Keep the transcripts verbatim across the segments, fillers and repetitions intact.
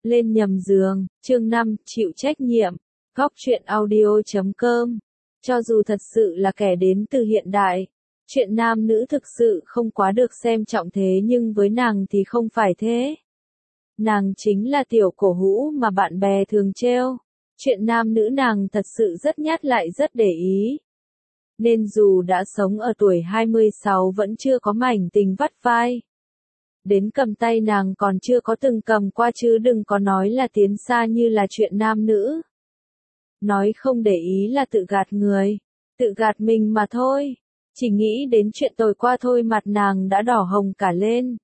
Lên nhầm giường, chương năm, chịu trách nhiệm. Góc truyện audio chấm com. Cho dù thật sự là kẻ đến từ hiện đại, chuyện nam nữ thực sự không quá được xem trọng thế nhưng với nàng thì không phải thế. Nàng chính là tiểu cổ hũ mà bạn bè thường trêu. Chuyện nam nữ nàng thật sự rất nhát lại rất để ý. Nên dù đã sống ở tuổi hai mươi sáu vẫn chưa có mảnh tình vắt vai. Đến cầm tay nàng còn chưa có từng cầm qua chứ đừng có nói là tiến xa như là chuyện nam nữ. Nói không để ý là tự gạt người, tự gạt mình mà thôi. Chỉ nghĩ đến chuyện tối qua thôi mặt nàng đã đỏ hồng cả lên.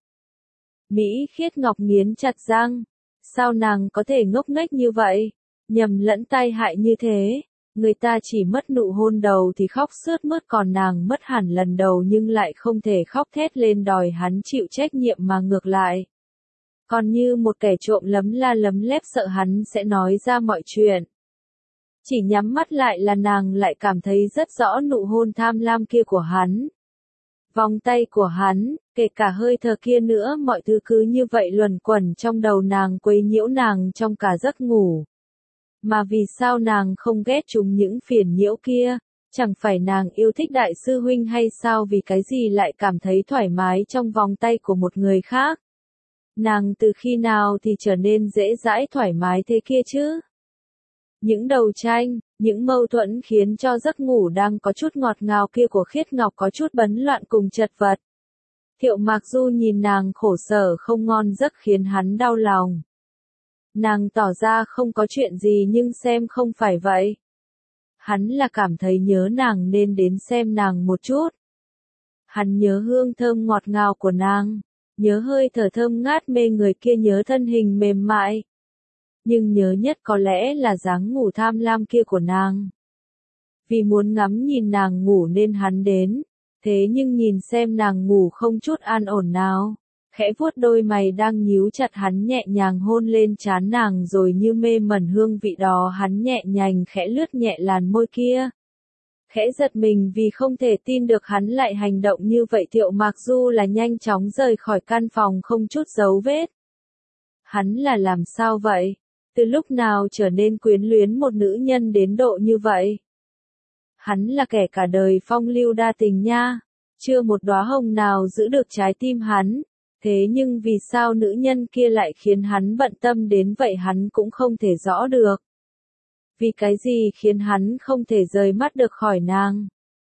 Mỹ Khiết Ngọc nghiến chặt răng. Sao nàng có thể ngốc nghếch như vậy? Nhầm lẫn tai hại như thế. Người ta chỉ mất nụ hôn đầu thì khóc sướt mướt còn nàng mất hẳn lần đầu nhưng lại không thể khóc thét lên đòi hắn chịu trách nhiệm mà ngược lại. Còn như một kẻ trộm lấm la lấm lép sợ hắn sẽ nói ra mọi chuyện. Chỉ nhắm mắt lại là nàng lại cảm thấy rất rõ nụ hôn tham lam kia của hắn. Vòng tay của hắn, kể cả hơi thở kia nữa mọi thứ cứ như vậy luẩn quẩn trong đầu nàng quấy nhiễu nàng trong cả giấc ngủ. Mà vì sao nàng không ghét chúng những phiền nhiễu kia, chẳng phải nàng yêu thích đại sư huynh hay sao vì cái gì lại cảm thấy thoải mái trong vòng tay của một người khác. Nàng từ khi nào thì trở nên dễ dãi thoải mái thế kia chứ? Những đầu tranh, những mâu thuẫn khiến cho giấc ngủ đang có chút ngọt ngào kia của Khiết Ngọc có chút bấn loạn cùng chật vật. Thiệu Mạc Du nhìn nàng khổ sở không ngon giấc khiến hắn đau lòng. Nàng tỏ ra không có chuyện gì nhưng xem không phải vậy. Hắn là cảm thấy nhớ nàng nên đến xem nàng một chút. Hắn nhớ hương thơm ngọt ngào của nàng, nhớ hơi thở thơm ngát mê người kia, nhớ thân hình mềm mại. Nhưng nhớ nhất có lẽ là dáng ngủ tham lam kia của nàng. Vì muốn ngắm nhìn nàng ngủ nên hắn đến, thế nhưng nhìn xem nàng ngủ không chút an ổn nào. Khẽ vuốt đôi mày đang nhíu chặt hắn nhẹ nhàng hôn lên trán nàng rồi như mê mẩn hương vị đó hắn nhẹ nhàng khẽ lướt nhẹ làn môi kia. Khẽ giật mình vì không thể tin được hắn lại hành động như vậy. Thiệu Mạc Du là nhanh chóng rời khỏi căn phòng không chút dấu vết. Hắn là làm sao vậy? Từ lúc nào trở nên quyến luyến một nữ nhân đến độ như vậy? Hắn là kẻ cả đời phong lưu đa tình nha. Chưa một đóa hồng nào giữ được trái tim hắn. Thế nhưng vì sao nữ nhân kia lại khiến hắn bận tâm đến vậy hắn cũng không thể rõ được. Vì cái gì khiến hắn không thể rời mắt được khỏi nàng?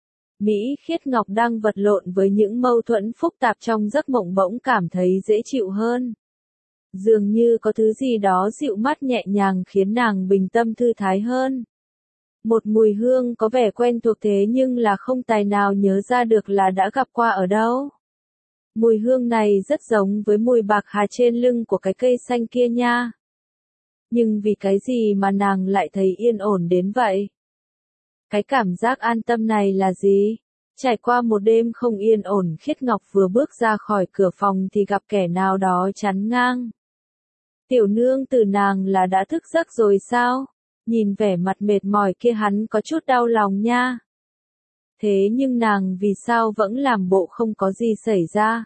Mỹ Khiết Ngọc đang vật lộn với những mâu thuẫn phức tạp trong giấc mộng bỗng cảm thấy dễ chịu hơn. Dường như có thứ gì đó dịu mắt nhẹ nhàng khiến nàng bình tâm thư thái hơn. Một mùi hương có vẻ quen thuộc thế nhưng là không tài nào nhớ ra được là đã gặp qua ở đâu. Mùi hương này rất giống với mùi bạc hà trên lưng của cái cây xanh kia nha. Nhưng vì cái gì mà nàng lại thấy yên ổn đến vậy? Cái cảm giác an tâm này là gì? Trải qua một đêm không yên ổn, Khiết Ngọc vừa bước ra khỏi cửa phòng thì gặp kẻ nào đó chắn ngang. Tiểu nương từ nàng là đã thức giấc rồi sao? Nhìn vẻ mặt mệt mỏi kia hắn có chút đau lòng nha. Thế nhưng nàng vì sao vẫn làm bộ không có gì xảy ra?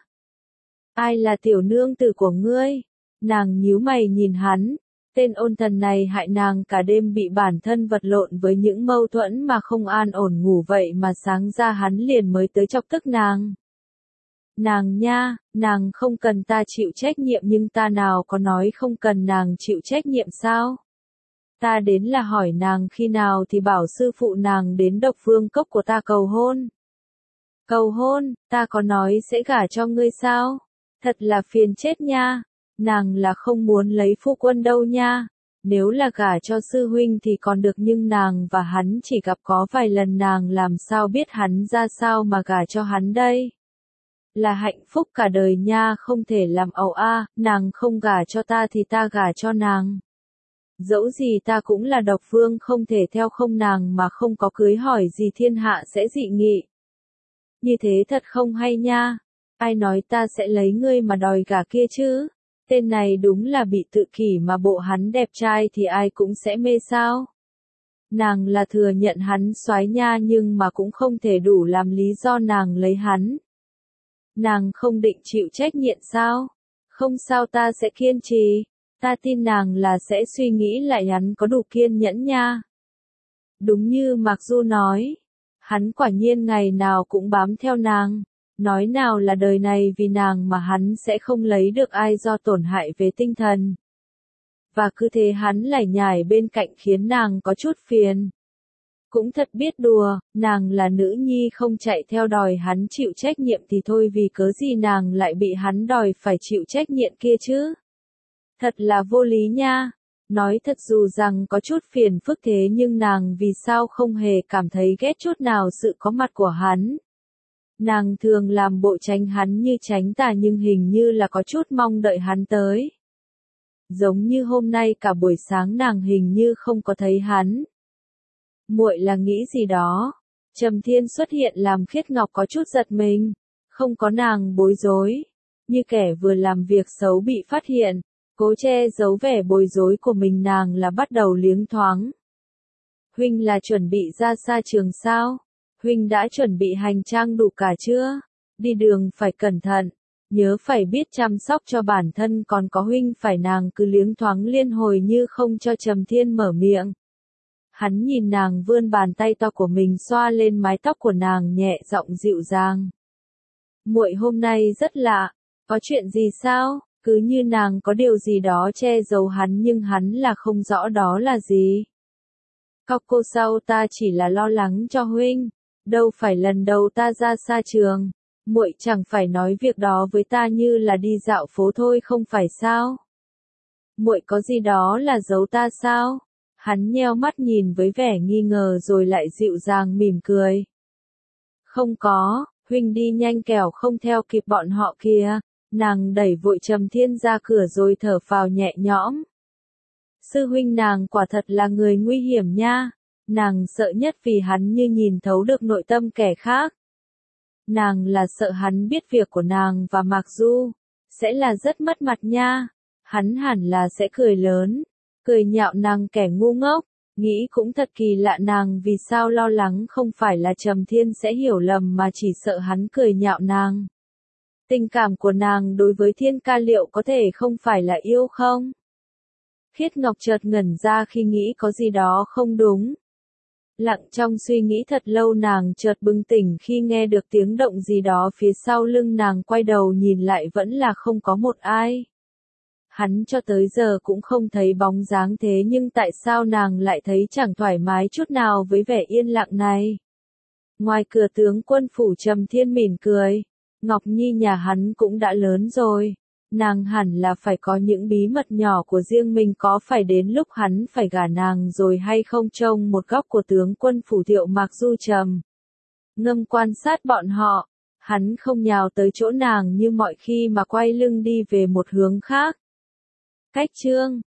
Ai là tiểu nương tử của ngươi? Nàng nhíu mày nhìn hắn. Tên ôn thần này hại nàng cả đêm bị bản thân vật lộn với những mâu thuẫn mà không an ổn ngủ vậy mà sáng ra hắn liền mới tới chọc tức nàng. Nàng nha, nàng không cần ta chịu trách nhiệm nhưng ta nào có nói không cần nàng chịu trách nhiệm sao? Ta đến là hỏi nàng khi nào thì bảo sư phụ nàng đến Độc Vương Cốc của ta cầu hôn. Cầu hôn, ta có nói sẽ gả cho ngươi sao? Thật là phiền chết nha. Nàng là không muốn lấy phu quân đâu nha. Nếu là gả cho sư huynh thì còn được nhưng nàng và hắn chỉ gặp có vài lần nàng làm sao biết hắn ra sao mà gả cho hắn đây. Là hạnh phúc cả đời nha, không thể làm ẩu a, nàng không gả cho ta thì ta gả cho nàng. Dẫu gì ta cũng là độc vương không thể theo không nàng mà không có cưới hỏi gì thiên hạ sẽ dị nghị. Như thế thật không hay nha. Ai nói ta sẽ lấy ngươi mà đòi gả kia chứ? Tên này đúng là bị tự kỷ mà bộ hắn đẹp trai thì ai cũng sẽ mê sao? Nàng là thừa nhận hắn soái nha nhưng mà cũng không thể đủ làm lý do nàng lấy hắn. Nàng không định chịu trách nhiệm sao? Không sao ta sẽ kiên trì. Ta tin nàng là sẽ suy nghĩ lại hắn có đủ kiên nhẫn nha. Đúng như Mạc Du nói, hắn quả nhiên ngày nào cũng bám theo nàng, nói nào là đời này vì nàng mà hắn sẽ không lấy được ai do tổn hại về tinh thần. Và cứ thế hắn lải nhải bên cạnh khiến nàng có chút phiền. Cũng thật biết đùa, nàng là nữ nhi không chạy theo đòi hắn chịu trách nhiệm thì thôi, vì cớ gì nàng lại bị hắn đòi phải chịu trách nhiệm kia chứ? Thật là vô lý nha. Nói thật dù rằng có chút phiền phức thế nhưng nàng vì sao không hề cảm thấy ghét chút nào sự có mặt của hắn. Nàng thường làm bộ tránh hắn như tránh tà nhưng hình như là có chút mong đợi hắn tới. Giống như hôm nay cả buổi sáng nàng hình như không có thấy hắn. Muội là nghĩ gì đó? Trầm Thiên xuất hiện làm Khiết Ngọc có chút giật mình, không có nàng bối rối, như kẻ vừa làm việc xấu bị phát hiện, cố che giấu vẻ bối rối của mình, nàng là bắt đầu liếng thoáng. Huynh là chuẩn bị ra xa trường sao? Huynh đã chuẩn bị hành trang đủ cả chưa? Đi đường phải cẩn thận, nhớ phải biết chăm sóc cho bản thân, còn có huynh phải. Nàng cứ liếng thoáng liên hồi như không cho Trầm Thiên mở miệng. Hắn nhìn nàng vươn bàn tay to của mình xoa lên mái tóc của nàng, nhẹ giọng dịu dàng. Muội hôm nay rất lạ, có chuyện gì sao? Cứ như nàng có điều gì đó che giấu hắn nhưng hắn là không rõ đó là gì. Cóc cô sao, ta chỉ là lo lắng cho huynh, đâu phải lần đầu ta ra xa trường, muội chẳng phải nói việc đó với ta như là đi dạo phố thôi không phải sao? Muội có gì đó là giấu ta sao? Hắn nheo mắt nhìn với vẻ nghi ngờ rồi lại dịu dàng mỉm cười. Không có, huynh đi nhanh kẻo không theo kịp bọn họ kìa. Nàng đẩy vội Trầm Thiên ra cửa rồi thở phào nhẹ nhõm. Sư huynh nàng quả thật là người nguy hiểm nha. Nàng sợ nhất vì hắn như nhìn thấu được nội tâm kẻ khác. Nàng là sợ hắn biết việc của nàng và Mạc Du, sẽ là rất mất mặt nha. Hắn hẳn là sẽ cười lớn, cười nhạo nàng kẻ ngu ngốc. Nghĩ cũng thật kỳ lạ, nàng vì sao lo lắng không phải là Trầm Thiên sẽ hiểu lầm mà chỉ sợ hắn cười nhạo nàng. Tình cảm của nàng đối với Thiên Ca liệu có thể không phải là yêu không? Khiết Ngọc chợt ngẩn ra khi nghĩ có gì đó không đúng. Lặng trong suy nghĩ thật lâu, nàng chợt bừng tỉnh khi nghe được tiếng động gì đó phía sau lưng nàng, quay đầu nhìn lại vẫn là không có một ai. Hắn cho tới giờ cũng không thấy bóng dáng thế nhưng tại sao nàng lại thấy chẳng thoải mái chút nào với vẻ yên lặng này? Ngoài cửa tướng quân phủ Trầm Thiên mỉm cười. Ngọc Nhi nhà hắn cũng đã lớn rồi, nàng hẳn là phải có những bí mật nhỏ của riêng mình, có phải đến lúc hắn phải gả nàng rồi hay không? Trông một góc của tướng quân phủ Thiệu Mạc Du trầm ngâm quan sát bọn họ, hắn không nhào tới chỗ nàng như mọi khi mà quay lưng đi về một hướng khác. Cách chương